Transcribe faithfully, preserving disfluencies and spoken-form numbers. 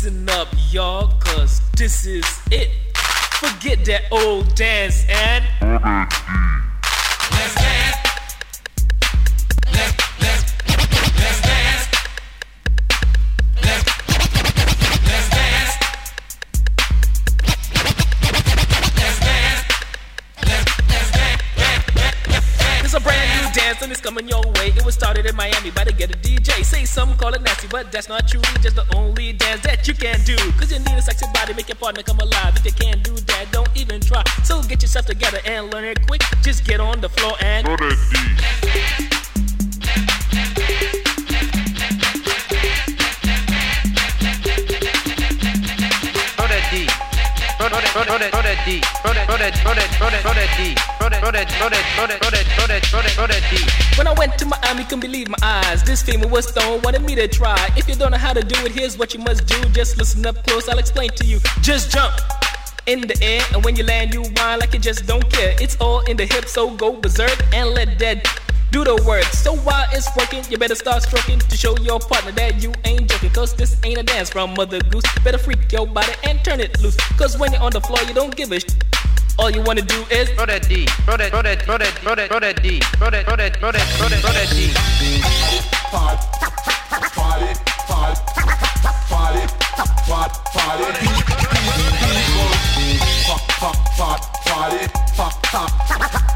Listen up, y'all, cause this is it. Forget that old dance and let's dance. Let's, let's, let's dance. Let's, let's dance. Let's dance. Let's, let's dance. It's a brand new dance and it's coming your way. It was started in Miami by the Get a D J. Say some call it nasty, but that's not true. Just the only dance that you can do. Cause you need a sexy body, make your partner come alive. If you can't do that, don't even try. So get yourself together and learn it quick. Just get on the floor and throw that D. Throw that D. Throw that, throw that, throw that D. Throw that, throw that, throw that, throw that, throw that D. Throw that, throw that, throw that, throw that, throw that, throw that, throw that, throw that D. When I went to Miami, couldn't believe my eyes. This female was stoned, wanted me to try. If you don't know how to do it, here's what you must do. Just listen up close, I'll explain to you. Just jump in the air, and when you land, you whine like you just don't care. It's all in the hips, so go berserk and let that do the work. So while it's working, you better start stroking to show your partner that you ain't joking. Cause this ain't a dance from Mother Goose. Better freak your body and turn it loose. Cause when you're on the floor, you don't give a sh**. All you wanna do is throw that D, throw that, throw that, throw that, throw that, throw that D, throw that, throw that, throw that, throw that, throw that D. Party, party, party, party, party, party, party, party, party,